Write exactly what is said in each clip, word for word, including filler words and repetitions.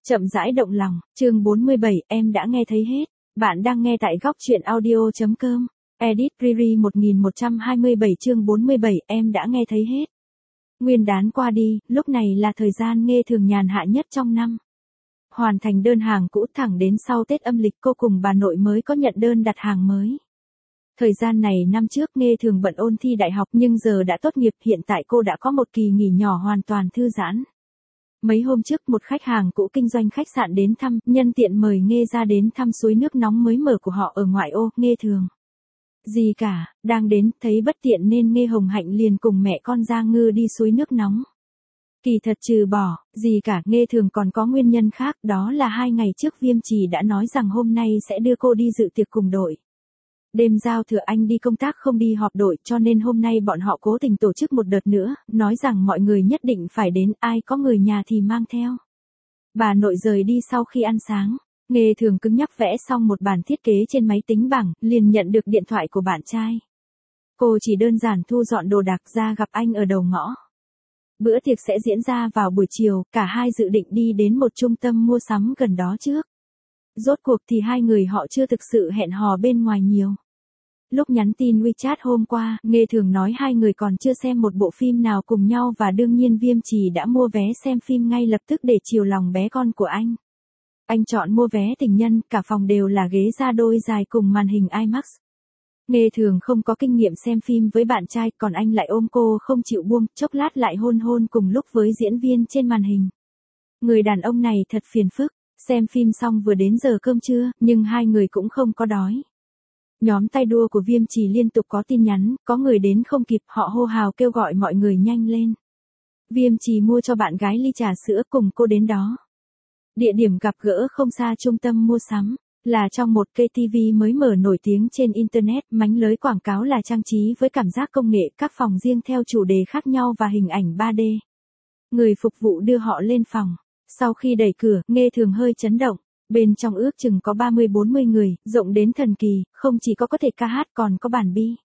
Chậm rãi động lòng, chương bốn mươi bảy, em đã nghe thấy hết. Bạn đang nghe tại góc truyện audio.com. Edit Riri một nghìn một trăm hai mươi bảy chương bốn mươi bảy, em đã nghe thấy hết. Nguyên đán qua đi, lúc này là thời gian Nghê Thường nhàn hạ nhất trong năm. Hoàn thành đơn hàng cũ thẳng đến sau Tết âm lịch cô cùng bà nội mới có nhận đơn đặt hàng mới. Thời gian này năm trước Nghê Thường bận ôn thi đại học nhưng giờ đã tốt nghiệp, hiện tại cô đã có một kỳ nghỉ nhỏ hoàn toàn thư giãn. Mấy hôm trước một khách hàng cũ kinh doanh khách sạn đến thăm, nhân tiện mời Nghê ra đến thăm suối nước nóng mới mở của họ ở ngoại ô. Nghê Thường gì cả, đang đến, thấy bất tiện nên Nghê Hồng Hạnh liền cùng mẹ con Gia Ngư đi suối nước nóng. Kỳ thật trừ bỏ, gì cả, Nghê Thường còn có nguyên nhân khác, đó là hai ngày trước Viêm Trì đã nói rằng hôm nay sẽ đưa cô đi dự tiệc cùng đội. Đêm giao thừa anh đi công tác không đi họp đội, cho nên hôm nay bọn họ cố tình tổ chức một đợt nữa, nói rằng mọi người nhất định phải đến, ai có người nhà thì mang theo. Bà nội rời đi sau khi ăn sáng. Nghê Thường cứng nhắc vẽ xong một bản thiết kế trên máy tính bảng, liền nhận được điện thoại của bạn trai. Cô chỉ đơn giản thu dọn đồ đạc ra gặp anh ở đầu ngõ. Bữa tiệc sẽ diễn ra vào buổi chiều, cả hai dự định đi đến một trung tâm mua sắm gần đó trước. Rốt cuộc thì hai người họ chưa thực sự hẹn hò bên ngoài nhiều. Lúc nhắn tin WeChat hôm qua, Nghê Thường nói hai người còn chưa xem một bộ phim nào cùng nhau và đương nhiên Viêm Trì đã mua vé xem phim ngay lập tức để chiều lòng bé con của anh. Anh chọn mua vé tình nhân, cả phòng đều là ghế da đôi dài cùng màn hình IMAX. Nghê Thường không có kinh nghiệm xem phim với bạn trai, còn anh lại ôm cô không chịu buông, chốc lát lại hôn hôn cùng lúc với diễn viên trên màn hình. Người đàn ông này thật phiền phức, xem phim xong vừa đến giờ cơm trưa, nhưng hai người cũng không có đói. Nhóm tay đua của Viêm Trì liên tục có tin nhắn, có người đến không kịp, họ hô hào kêu gọi mọi người nhanh lên. Viêm Trì mua cho bạn gái ly trà sữa cùng cô đến đó. Địa điểm gặp gỡ không xa trung tâm mua sắm, là trong một cây ti vi mới mở nổi tiếng trên Internet, mánh lưới quảng cáo là trang trí với cảm giác công nghệ, các phòng riêng theo chủ đề khác nhau và hình ảnh ba D. Người phục vụ đưa họ lên phòng. Sau khi đẩy cửa, Nghê Thường hơi chấn động. Bên trong ước chừng có ba mươi bốn mươi người, rộng đến thần kỳ, không chỉ có có thể ca hát còn có bàn bi.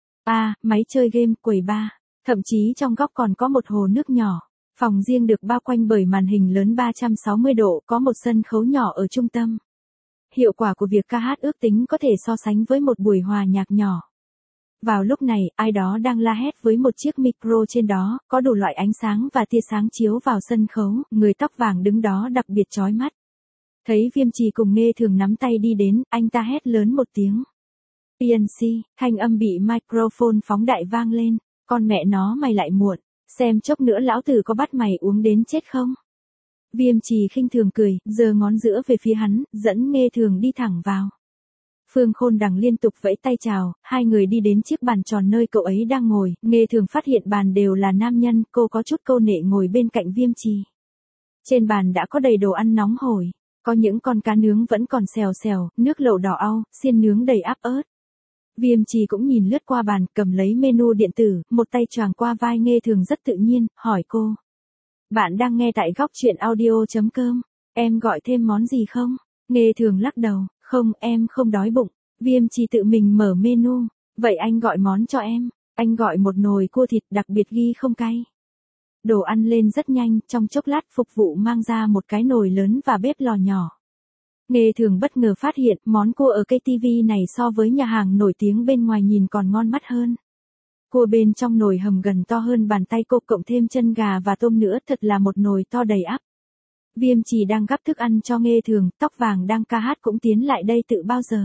À, máy chơi game, quầy bar. Thậm chí trong góc còn có một hồ nước nhỏ. Phòng riêng được bao quanh bởi màn hình lớn ba trăm sáu mươi độ, có một sân khấu nhỏ ở trung tâm. Hiệu quả của việc ca hát ước tính có thể so sánh với một buổi hòa nhạc nhỏ. Vào lúc này, ai đó đang la hét với một chiếc micro trên đó, có đủ loại ánh sáng và tia sáng chiếu vào sân khấu, người tóc vàng đứng đó đặc biệt chói mắt. Thấy Viêm Trì cùng Nghê Thường nắm tay đi đến, anh ta hét lớn một tiếng. pê en xê, thanh âm bị microphone phóng đại vang lên, con mẹ nó mày lại muộn, xem chốc nữa lão tử có bắt mày uống đến chết không? Viêm Trì khinh thường cười, giơ ngón giữa về phía hắn, dẫn Nghê Thường đi thẳng vào. Phương Khôn Đằng liên tục vẫy tay chào, hai người đi đến chiếc bàn tròn nơi cậu ấy đang ngồi, Nghê Thường phát hiện bàn đều là nam nhân, cô có chút câu nệ ngồi bên cạnh Viêm Trì. Trên bàn đã có đầy đồ ăn nóng hổi. Có những con cá nướng vẫn còn xèo xèo, nước lẩu đỏ au, xiên nướng đầy áp ớt. Viêm Trì cũng nhìn lướt qua bàn, cầm lấy menu điện tử, một tay choàng qua vai Nghê Thường rất tự nhiên, hỏi cô. Bạn đang nghe tại góc truyện audio.com, em gọi thêm món gì không? Nghê Thường lắc đầu, không, em không đói bụng. Viêm Trì tự mình mở menu, vậy anh gọi món cho em, anh gọi một nồi cua thịt đặc biệt ghi không cay. Đồ ăn lên rất nhanh, trong chốc lát phục vụ mang ra một cái nồi lớn và bếp lò nhỏ. Nghê Thường bất ngờ phát hiện món cua ở cây ti vi này so với nhà hàng nổi tiếng bên ngoài nhìn còn ngon mắt hơn. Cua bên trong nồi hầm gần to hơn bàn tay cô, cộng thêm chân gà và tôm nữa, thật là một nồi to đầy ắp. Viêm Trì đang gắp thức ăn cho Nghê Thường, tóc vàng đang ca hát cũng tiến lại đây tự bao giờ.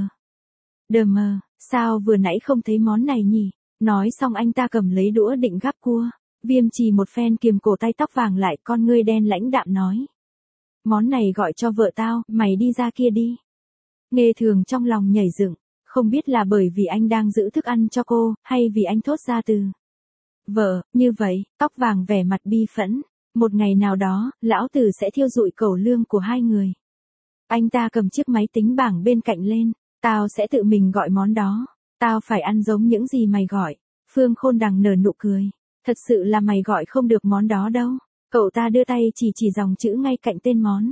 Đờ mờ, sao vừa nãy không thấy món này nhỉ? Nói xong anh ta cầm lấy đũa định gắp cua. Viêm Trì một phen kiềm cổ tay tóc vàng lại, con ngươi đen lãnh đạm nói. Món này gọi cho vợ tao, mày đi ra kia đi. Nghê Thường trong lòng nhảy dựng, không biết là bởi vì anh đang giữ thức ăn cho cô, hay vì anh thốt ra từ vợ, như vậy, tóc vàng vẻ mặt bi phẫn. Một ngày nào đó, lão tử sẽ thiêu rụi cẩu lương của hai người. Anh ta cầm chiếc máy tính bảng bên cạnh lên, tao sẽ tự mình gọi món đó, tao phải ăn giống những gì mày gọi. Phương Khôn Đằng nở nụ cười. Thật sự là mày gọi không được món đó đâu. Cậu ta đưa tay chỉ chỉ dòng chữ ngay cạnh tên món.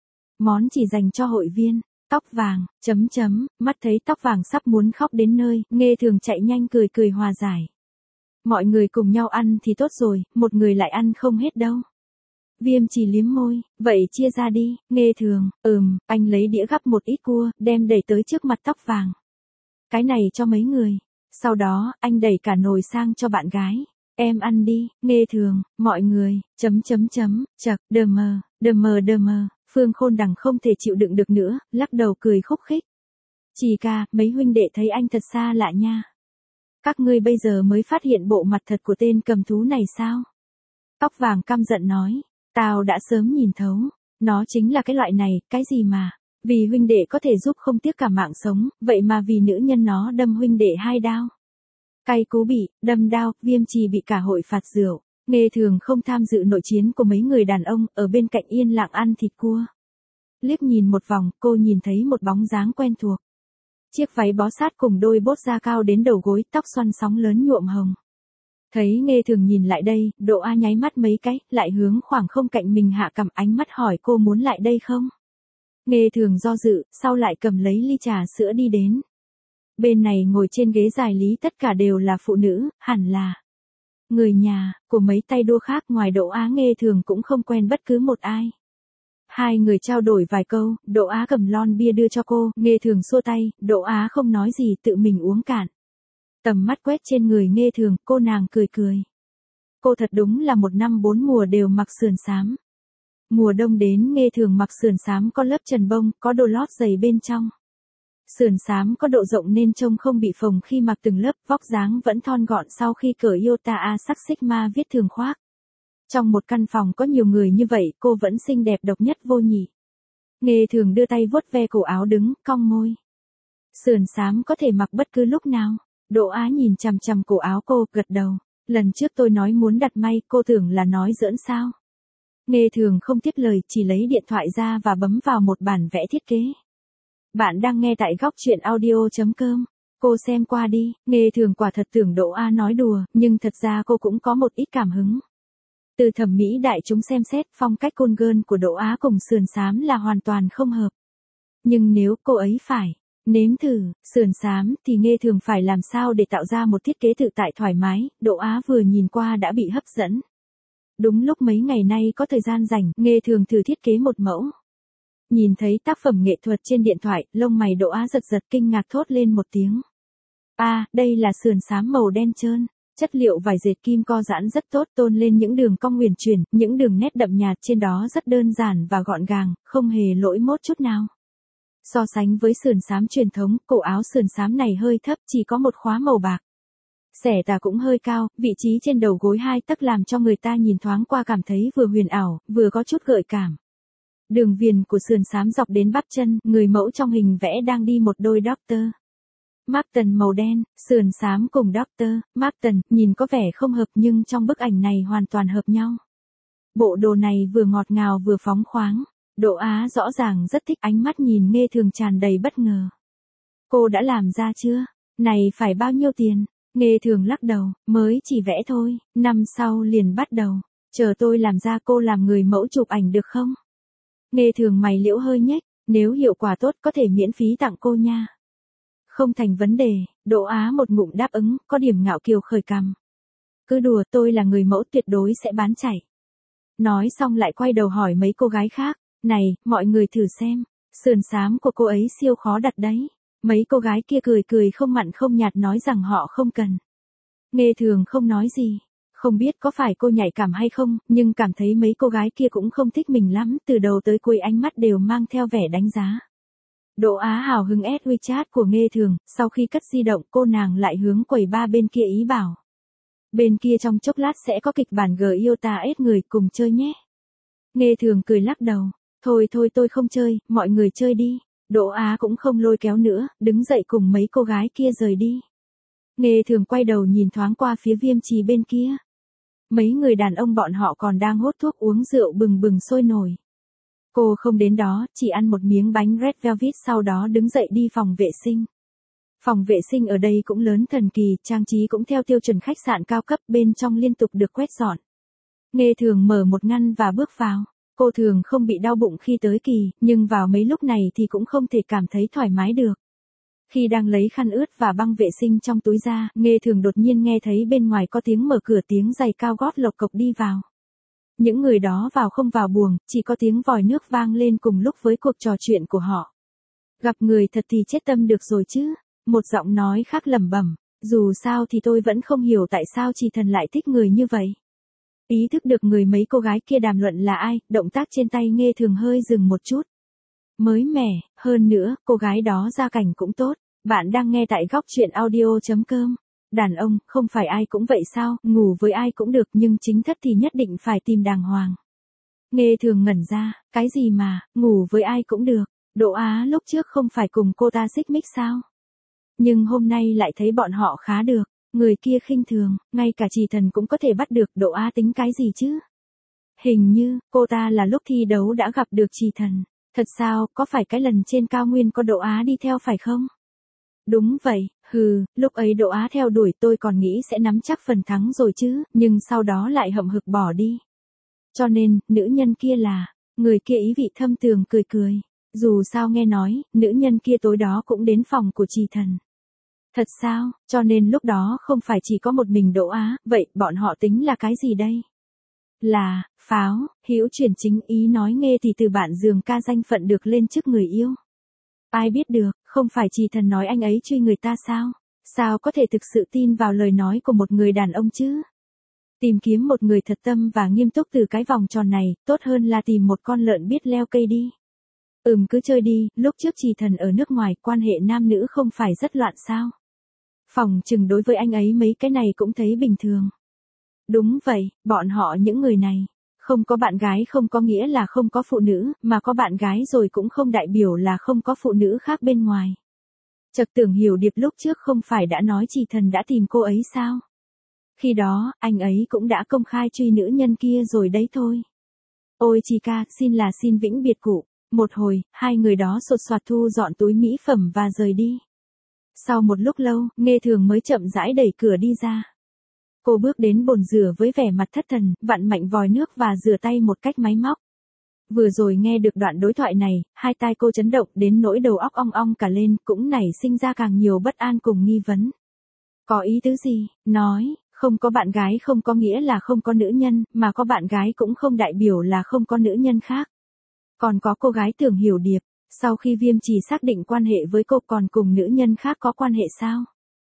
Món chỉ dành cho hội viên. Tóc vàng, chấm chấm, mắt thấy tóc vàng sắp muốn khóc đến nơi, Nghê Thường chạy nhanh cười cười hòa giải. Mọi người cùng nhau ăn thì tốt rồi, một người lại ăn không hết đâu. Viêm Trì liếm môi, vậy chia ra đi. Nghe Thường, ừm, anh lấy đĩa gắp một ít cua, đem đẩy tới trước mặt Tóc Vàng. Cái này cho mấy người. Sau đó, anh đẩy cả nồi sang cho bạn gái. Em ăn đi. Nghe Thường, mọi người, chấm chấm chấm, chật, đờ mờ, đờ mờ đờ mờ. Phương Khôn Đằng không thể chịu đựng được nữa, lắc đầu cười khúc khích. Trì ca, mấy huynh đệ thấy anh thật xa lạ nha. Các ngươi bây giờ mới phát hiện bộ mặt thật của tên cầm thú này sao? Tóc Vàng căm giận nói, tao đã sớm nhìn thấu, nó chính là cái loại này, cái gì mà, vì huynh đệ có thể giúp không tiếc cả mạng sống, vậy mà vì nữ nhân nó đâm huynh đệ hai đao. Cay cú bị, đâm đao, Viêm Trì bị cả hội phạt rượu, Nghe Thường không tham dự nội chiến của mấy người đàn ông, ở bên cạnh yên lặng ăn thịt cua. Liếc nhìn một vòng, cô nhìn thấy một bóng dáng quen thuộc. Chiếc váy bó sát cùng đôi bốt da cao đến đầu gối, tóc xoăn sóng lớn nhuộm hồng. Thấy Nghe Thường nhìn lại đây, Độ A nháy mắt mấy cái, lại hướng khoảng không cạnh mình hạ cầm ánh mắt hỏi cô muốn lại đây không? Nghe Thường do dự, sau lại cầm lấy ly trà sữa đi đến. Bên này ngồi trên ghế dài lý tất cả đều là phụ nữ, hẳn là người nhà của mấy tay đua khác, ngoài Độ Á Nghe Thường cũng không quen bất cứ một ai. Hai người trao đổi vài câu, Độ Á cầm lon bia đưa cho cô, Nghe Thường xua tay, Độ Á không nói gì tự mình uống cạn. Tầm mắt quét trên người Nghe Thường, cô nàng cười cười. Cô thật đúng là một năm bốn mùa đều mặc sườn xám. Mùa đông đến Nghe Thường mặc sườn xám có lớp trần bông, có đồ lót dày bên trong. Sườn xám có độ rộng nên trông không bị phồng khi mặc từng lớp, vóc dáng vẫn thon gọn sau khi cởi Iota A sắc Sigma viết thường khoác. Trong một căn phòng có nhiều người như vậy, cô vẫn xinh đẹp độc nhất vô nhị. Nghe Thường đưa tay vuốt ve cổ áo đứng, cong môi. Sườn xám có thể mặc bất cứ lúc nào. Độ Á nhìn chằm chằm cổ áo cô, gật đầu. Lần trước tôi nói muốn đặt may, cô tưởng là nói giỡn sao? Nghe Thường không tiếp lời, chỉ lấy điện thoại ra và bấm vào một bản vẽ thiết kế. Bạn đang nghe tại góc truyện audio chấm com. Cô xem qua đi. Nghe Thường quả thật tưởng Độ A nói đùa, nhưng thật ra cô cũng có một ít cảm hứng. Từ thẩm mỹ đại chúng xem xét, phong cách cool girl của Độ Á cùng sườn xám là hoàn toàn không hợp. Nhưng nếu cô ấy phải nếm thử sườn xám thì Nghe Thường phải làm sao để tạo ra một thiết kế tự tại thoải mái. Độ Á vừa nhìn qua đã bị hấp dẫn. Đúng lúc mấy ngày nay có thời gian rảnh, Nghe Thường thử thiết kế một mẫu. Nhìn thấy tác phẩm nghệ thuật trên điện thoại, lông mày Độ Á giật giật kinh ngạc thốt lên một tiếng. À, đây là sườn xám màu đen trơn. Chất liệu vải dệt kim co giãn rất tốt, tôn lên những đường cong huyền chuyển, những đường nét đậm nhạt trên đó rất đơn giản và gọn gàng, không hề lỗi mốt chút nào. So sánh với sườn xám truyền thống, cổ áo sườn xám này hơi thấp, chỉ có một khóa màu bạc. Xẻ tà cũng hơi cao, vị trí trên đầu gối hai tấc làm cho người ta nhìn thoáng qua cảm thấy vừa huyền ảo, vừa có chút gợi cảm. Đường viền của sườn xám dọc đến bắp chân, người mẫu trong hình vẽ đang đi một đôi doctor Marten màu đen, sườn xám cùng doctor Marten, nhìn có vẻ không hợp nhưng trong bức ảnh này hoàn toàn hợp nhau. Bộ đồ này vừa ngọt ngào vừa phóng khoáng. Độ Á rõ ràng rất thích, ánh mắt nhìn Nghe Thường tràn đầy bất ngờ. Cô đã làm ra chưa? Này phải bao nhiêu tiền? Nghe Thường lắc đầu, mới chỉ vẽ thôi, năm sau liền bắt đầu. Chờ tôi làm ra cô làm người mẫu chụp ảnh được không? Nghe Thường mày liễu hơi nhếch, nếu hiệu quả tốt có thể miễn phí tặng cô nha. Không thành vấn đề, Độ Á một ngụm đáp ứng, có điểm ngạo kiều khởi cằm. Cứ đùa, tôi là người mẫu tuyệt đối sẽ bán chảy. Nói xong lại quay đầu hỏi mấy cô gái khác, này, mọi người thử xem, sườn xám của cô ấy siêu khó đặt đấy. Mấy cô gái kia cười cười không mặn không nhạt nói rằng họ không cần. Nghe Thường không nói gì. Không biết có phải cô nhạy cảm hay không, nhưng cảm thấy mấy cô gái kia cũng không thích mình lắm, từ đầu tới cuối ánh mắt đều mang theo vẻ đánh giá. Độ Á hào hứng add WeChat của Nghe Thường, sau khi cất di động cô nàng lại hướng quầy ba bên kia ý bảo. Bên kia trong chốc lát sẽ có kịch bản G Iota add người cùng chơi nhé. Nghe Thường cười lắc đầu, thôi thôi tôi không chơi, mọi người chơi đi. Độ Á cũng không lôi kéo nữa, đứng dậy cùng mấy cô gái kia rời đi. Nghe Thường quay đầu nhìn thoáng qua phía Viêm Trì bên kia. Mấy người đàn ông bọn họ còn đang hốt thuốc uống rượu bừng bừng sôi nổi. Cô không đến đó, chỉ ăn một miếng bánh Red Velvet sau đó đứng dậy đi phòng vệ sinh. Phòng vệ sinh ở đây cũng lớn thần kỳ, trang trí cũng theo tiêu chuẩn khách sạn cao cấp, bên trong liên tục được quét dọn. Nghe Thường mở một ngăn và bước vào. Cô thường không bị đau bụng khi tới kỳ, nhưng vào mấy lúc này thì cũng không thể cảm thấy thoải mái được. Khi đang lấy khăn ướt và băng vệ sinh trong túi ra, Nghe Thường đột nhiên nghe thấy bên ngoài có tiếng mở cửa, tiếng giày cao gót lộc cộc đi vào. Những người đó vào không vào buồng, chỉ có tiếng vòi nước vang lên cùng lúc với cuộc trò chuyện của họ. Gặp người thật thì chết tâm được rồi chứ. Một giọng nói khác lẩm bẩm, dù sao thì tôi vẫn không hiểu tại sao Trì Thần lại thích người như vậy. Ý thức được người mấy cô gái kia đàm luận là ai, động tác trên tay Nghê Thường hơi dừng một chút. Mới mẻ, hơn nữa, cô gái đó gia cảnh cũng tốt. Bạn đang nghe tại góc truyện audio.com. Đàn ông, không phải ai cũng vậy sao, ngủ với ai cũng được nhưng chính thất thì nhất định phải tìm đàng hoàng. Nghê Thường ngẩn ra, cái gì mà, ngủ với ai cũng được. Đỗ Á lúc trước không phải cùng cô ta xích mích sao? Nhưng hôm nay lại thấy bọn họ khá được. Người kia khinh thường, ngay cả Trì Thần cũng có thể bắt được, Đỗ Á tính cái gì chứ? Hình như, cô ta là lúc thi đấu đã gặp được Trì Thần. Thật sao, có phải cái lần trên cao nguyên có Đỗ Á đi theo phải không? Đúng vậy, hừ, lúc ấy Đỗ Á theo đuổi tôi còn nghĩ sẽ nắm chắc phần thắng rồi chứ, nhưng sau đó lại hậm hực bỏ đi. Cho nên, nữ nhân kia là, người kia ý vị thâm tường cười cười. Dù sao nghe nói, nữ nhân kia tối đó cũng đến phòng của Trì Thần. Thật sao, cho nên lúc đó không phải chỉ có một mình Đỗ Á, vậy bọn họ tính là cái gì đây? Là, pháo, hữu chuyển chính ý nói Nghê thì từ bạn giường ca danh phận được lên chức người yêu. Ai biết được, không phải Trì Thần nói anh ấy truy người ta sao? Sao có thể thực sự tin vào lời nói của một người đàn ông chứ? Tìm kiếm một người thật tâm và nghiêm túc từ cái vòng tròn này, tốt hơn là tìm một con lợn biết leo cây đi. Ừm cứ chơi đi, lúc trước Trì Thần ở nước ngoài, quan hệ nam nữ không phải rất loạn sao? Phòng chừng đối với anh ấy mấy cái này cũng thấy bình thường. Đúng vậy, bọn họ những người này. Không có bạn gái không có nghĩa là không có phụ nữ, mà có bạn gái rồi cũng không đại biểu là không có phụ nữ khác bên ngoài. Chợt tưởng Hiểu Điệp lúc trước không phải đã nói Trì Thần đã tìm cô ấy sao? Khi đó, anh ấy cũng đã công khai truy nữ nhân kia rồi đấy thôi. Ôi Trì ca, xin là xin vĩnh biệt cụ. Một hồi, hai người đó sột soạt thu dọn túi mỹ phẩm và rời đi. Sau một lúc lâu, Nghê Thường mới chậm rãi đẩy cửa đi ra. Cô bước đến bồn rửa với vẻ mặt thất thần, vặn mạnh vòi nước và rửa tay một cách máy móc. Vừa rồi nghe được đoạn đối thoại này, hai tai cô chấn động đến nỗi đầu óc ong ong cả lên, cũng nảy sinh ra càng nhiều bất an cùng nghi vấn. Có ý tứ gì? Nói, không có bạn gái không có nghĩa là không có nữ nhân, mà có bạn gái cũng không đại biểu là không có nữ nhân khác. Còn có cô gái Tưởng Hiểu Điệp, sau khi Viêm Trì xác định quan hệ với cô còn cùng nữ nhân khác có quan hệ sao?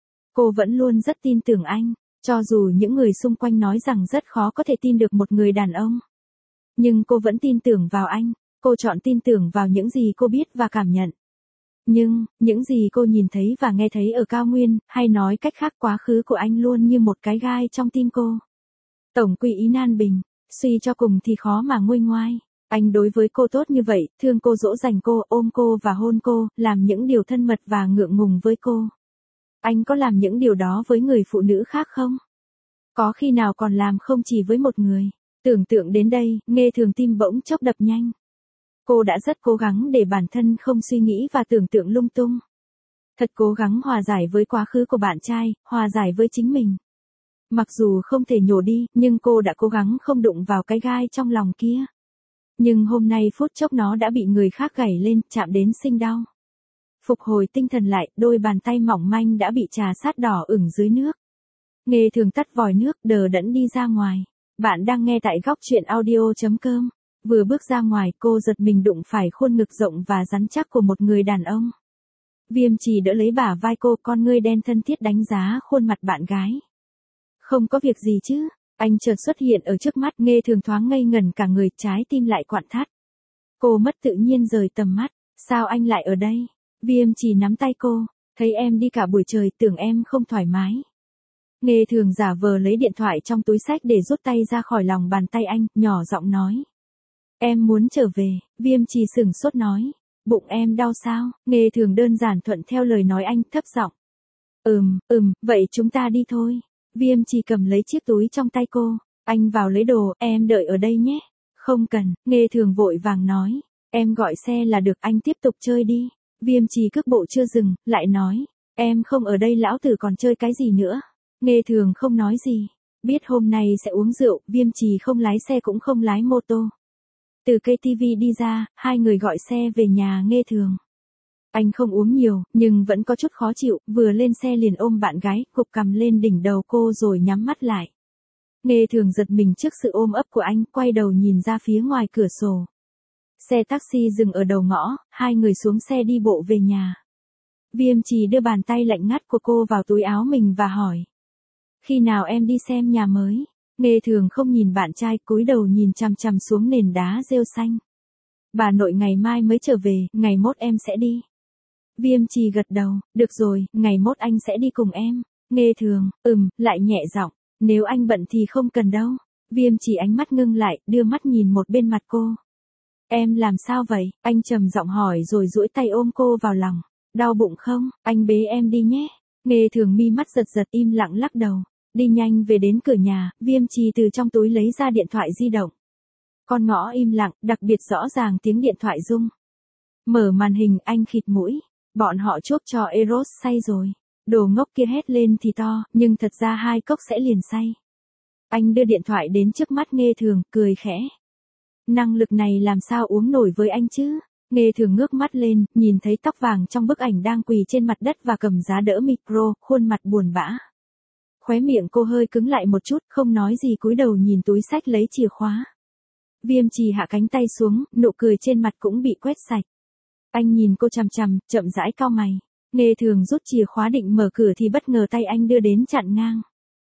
Cô vẫn luôn rất tin tưởng anh, cho dù những người xung quanh nói rằng rất khó có thể tin được một người đàn ông. Nhưng cô vẫn tin tưởng vào anh, cô chọn tin tưởng vào những gì cô biết và cảm nhận. Nhưng, những gì cô nhìn thấy và nghe thấy ở cao nguyên, hay nói cách khác quá khứ của anh luôn như một cái gai trong tim cô. Tổng quy ý nan bình, suy cho cùng thì khó mà nguôi ngoai. Anh đối với cô tốt như vậy, thương cô dỗ dành cô, ôm cô và hôn cô, làm những điều thân mật và ngượng ngùng với cô. Anh có làm những điều đó với người phụ nữ khác không? Có khi nào còn làm không chỉ với một người? Tưởng tượng đến đây, Nghê Thường tim bỗng chốc đập nhanh. Cô đã rất cố gắng để bản thân không suy nghĩ và tưởng tượng lung tung. Thật cố gắng hòa giải với quá khứ của bạn trai, hòa giải với chính mình. Mặc dù không thể nhổ đi, nhưng cô đã cố gắng không đụng vào cái gai trong lòng kia. Nhưng hôm nay phút chốc nó đã bị người khác gảy lên, chạm đến sinh đau. Phục hồi tinh thần lại, đôi bàn tay mỏng manh đã bị trà sát đỏ ửng dưới nước. Nghê Thường tắt vòi nước, đờ đẫn đi ra ngoài. Bạn đang nghe tại góc truyện audio.com. Vừa bước ra ngoài, cô giật mình đụng phải khuôn ngực rộng và rắn chắc của một người đàn ông. Viêm Trì đỡ lấy bả vai cô, con ngươi đen thân thiết đánh giá khuôn mặt bạn gái. Không có việc gì chứ? Anh chợt xuất hiện ở trước mắt, Nghê Thường thoáng ngây ngẩn cả người, trái tim lại quặn thắt. Cô mất tự nhiên rời tầm mắt. Sao anh lại ở đây? Viêm Trì nắm tay cô, thấy em đi cả buổi trời, tưởng em không thoải mái. Nghê Thường giả vờ lấy điện thoại trong túi xách để rút tay ra khỏi lòng bàn tay anh, nhỏ giọng nói. Em muốn trở về, Viêm Trì sửng sốt nói. Bụng em đau sao? Nghê Thường đơn giản thuận theo lời nói anh, thấp giọng. Ừm, ừm, vậy chúng ta đi thôi. Viêm Trì cầm lấy chiếc túi trong tay cô. Anh vào lấy đồ, em đợi ở đây nhé. Không cần, Nghê Thường vội vàng nói. Em gọi xe là được, anh tiếp tục chơi đi. Viêm Trì cước bộ chưa dừng, lại nói. Em không ở đây lão tử còn chơi cái gì nữa. Nghê Thường không nói gì. Biết hôm nay sẽ uống rượu, Viêm Trì không lái xe cũng không lái mô tô. Từ cây tivi đi ra, hai người gọi xe về nhà Nghê Thường. Anh không uống nhiều, nhưng vẫn có chút khó chịu, vừa lên xe liền ôm bạn gái, gục cằm lên đỉnh đầu cô rồi nhắm mắt lại. Nghe Thường giật mình trước sự ôm ấp của anh, quay đầu nhìn ra phía ngoài cửa sổ. Xe taxi dừng ở đầu ngõ, hai người xuống xe đi bộ về nhà. Viêm Trì đưa bàn tay lạnh ngắt của cô vào túi áo mình và hỏi. Khi nào em đi xem nhà mới? Nghe Thường không nhìn bạn trai, cúi đầu nhìn chằm chằm xuống nền đá rêu xanh. Bà nội ngày mai mới trở về, ngày mốt em sẽ đi. Viêm Trì gật đầu, được rồi, ngày mốt anh sẽ đi cùng em. Nghe Thường, ừm, lại nhẹ giọng, nếu anh bận thì không cần đâu. Viêm Trì ánh mắt ngưng lại, đưa mắt nhìn một bên mặt cô. Em làm sao vậy? Anh trầm giọng hỏi rồi duỗi tay ôm cô vào lòng. Đau bụng không? Anh bế em đi nhé. Nghe Thường mi mắt giật giật im lặng lắc đầu. Đi nhanh về đến cửa nhà, Viêm Trì từ trong túi lấy ra điện thoại di động. Con ngõ im lặng, đặc biệt rõ ràng tiếng điện thoại rung. Mở màn hình, anh khịt mũi. Bọn họ chốt cho Eros say rồi. Đồ ngốc kia hét lên thì to, nhưng thật ra hai cốc sẽ liền say. Anh đưa điện thoại đến trước mắt Nghe Thường, cười khẽ. Năng lực này làm sao uống nổi với anh chứ? Nghe Thường ngước mắt lên, nhìn thấy tóc vàng trong bức ảnh đang quỳ trên mặt đất và cầm giá đỡ micro, khuôn mặt buồn bã. Khóe miệng cô hơi cứng lại một chút, không nói gì cúi đầu nhìn túi xách lấy chìa khóa. Viêm Trì hạ cánh tay xuống, nụ cười trên mặt cũng bị quét sạch. Anh nhìn cô chằm chằm, chậm rãi cau mày. Nghe Thường rút chìa khóa định mở cửa thì bất ngờ tay anh đưa đến chặn ngang.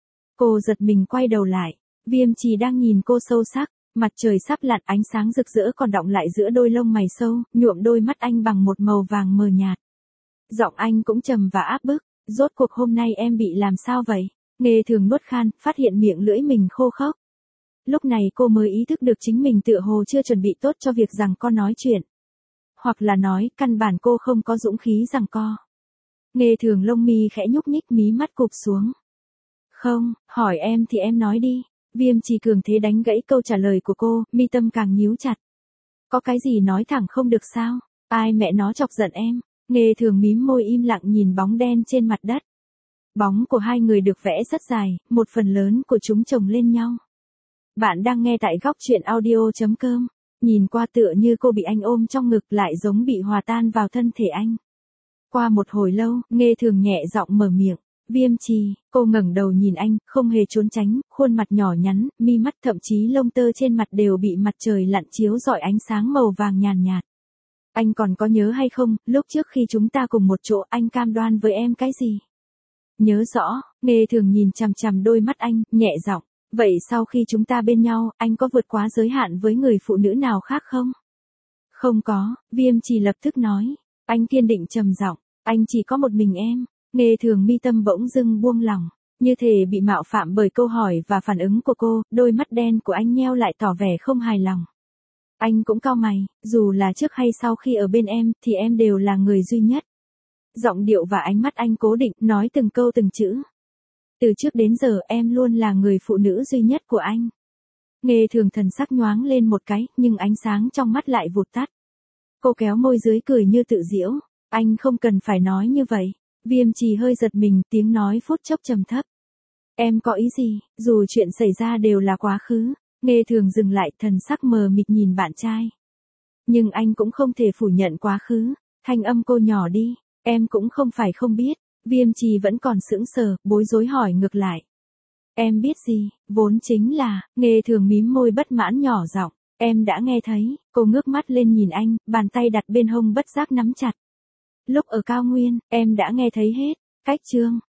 Cô giật mình quay đầu lại. Viêm Trì đang nhìn cô sâu sắc. Mặt trời sắp lặn, ánh sáng rực rỡ còn đọng lại giữa đôi lông mày sâu, nhuộm đôi mắt anh bằng một màu vàng mờ nhạt. Giọng anh cũng trầm và áp bức. Rốt cuộc hôm nay em bị làm sao vậy? Nghe Thường nuốt khan, phát hiện miệng lưỡi mình khô khốc. Lúc này cô mới ý thức được chính mình tựa hồ chưa chuẩn bị tốt cho việc rằng con nói chuyện. Hoặc là nói, căn bản cô không có dũng khí giằng co. Nghe Thường lông mi khẽ nhúc nhích, mí mắt cụp xuống. Không, hỏi em thì em nói đi. Viêm Trì cường thế đánh gãy câu trả lời của cô, mi tâm càng nhíu chặt. Có cái gì nói thẳng không được sao? Ai mẹ nó chọc giận em? Nghe Thường mím môi im lặng nhìn bóng đen trên mặt đất. Bóng của hai người được vẽ rất dài, một phần lớn của chúng chồng lên nhau. Bạn đang nghe tại góc truyện audio chấm com. Nhìn qua tựa như cô bị anh ôm trong ngực, lại giống bị hòa tan vào thân thể anh. Qua một hồi lâu, Nghe Thường nhẹ giọng mở miệng. Viêm Trì, cô ngẩng đầu nhìn anh, không hề trốn tránh, khuôn mặt nhỏ nhắn, mi mắt thậm chí lông tơ trên mặt đều bị mặt trời lặn chiếu rọi ánh sáng màu vàng nhàn nhạt. Anh còn có nhớ hay không, lúc trước khi chúng ta cùng một chỗ anh cam đoan với em cái gì? Nhớ rõ. Nghe Thường nhìn chằm chằm đôi mắt anh, nhẹ giọng. Vậy sau khi chúng ta bên nhau, anh có vượt quá giới hạn với người phụ nữ nào khác không? Không có, Viêm Trì lập tức nói. Anh kiên định trầm giọng, anh chỉ có một mình em. Nghe Thường mi tâm bỗng dưng buông lỏng, như thể bị mạo phạm bởi câu hỏi và phản ứng của cô, đôi mắt đen của anh nheo lại tỏ vẻ không hài lòng. Anh cũng cau mày, dù là trước hay sau khi ở bên em, thì em đều là người duy nhất. Giọng điệu và ánh mắt anh cố định, nói từng câu từng chữ. Từ trước đến giờ em luôn là người phụ nữ duy nhất của anh. Nghe Thường thần sắc nhoáng lên một cái, nhưng ánh sáng trong mắt lại vụt tắt. Cô kéo môi dưới cười như tự giễu, anh không cần phải nói như vậy. Viêm Trì hơi giật mình, tiếng nói phút chốc trầm thấp. Em có ý gì, dù chuyện xảy ra đều là quá khứ. Nghe Thường dừng lại, thần sắc mờ mịt nhìn bạn trai. Nhưng anh cũng không thể phủ nhận quá khứ. Thanh âm cô nhỏ đi, em cũng không phải không biết. Viêm Trì vẫn còn sững sờ, bối rối hỏi ngược lại. Em biết gì, vốn chính là, Nghe Thường mím môi bất mãn nhỏ giọng. Em đã nghe thấy. Cô ngước mắt lên nhìn anh, bàn tay đặt bên hông bất giác nắm chặt. Lúc ở cao nguyên, em đã nghe thấy hết. Cách chương.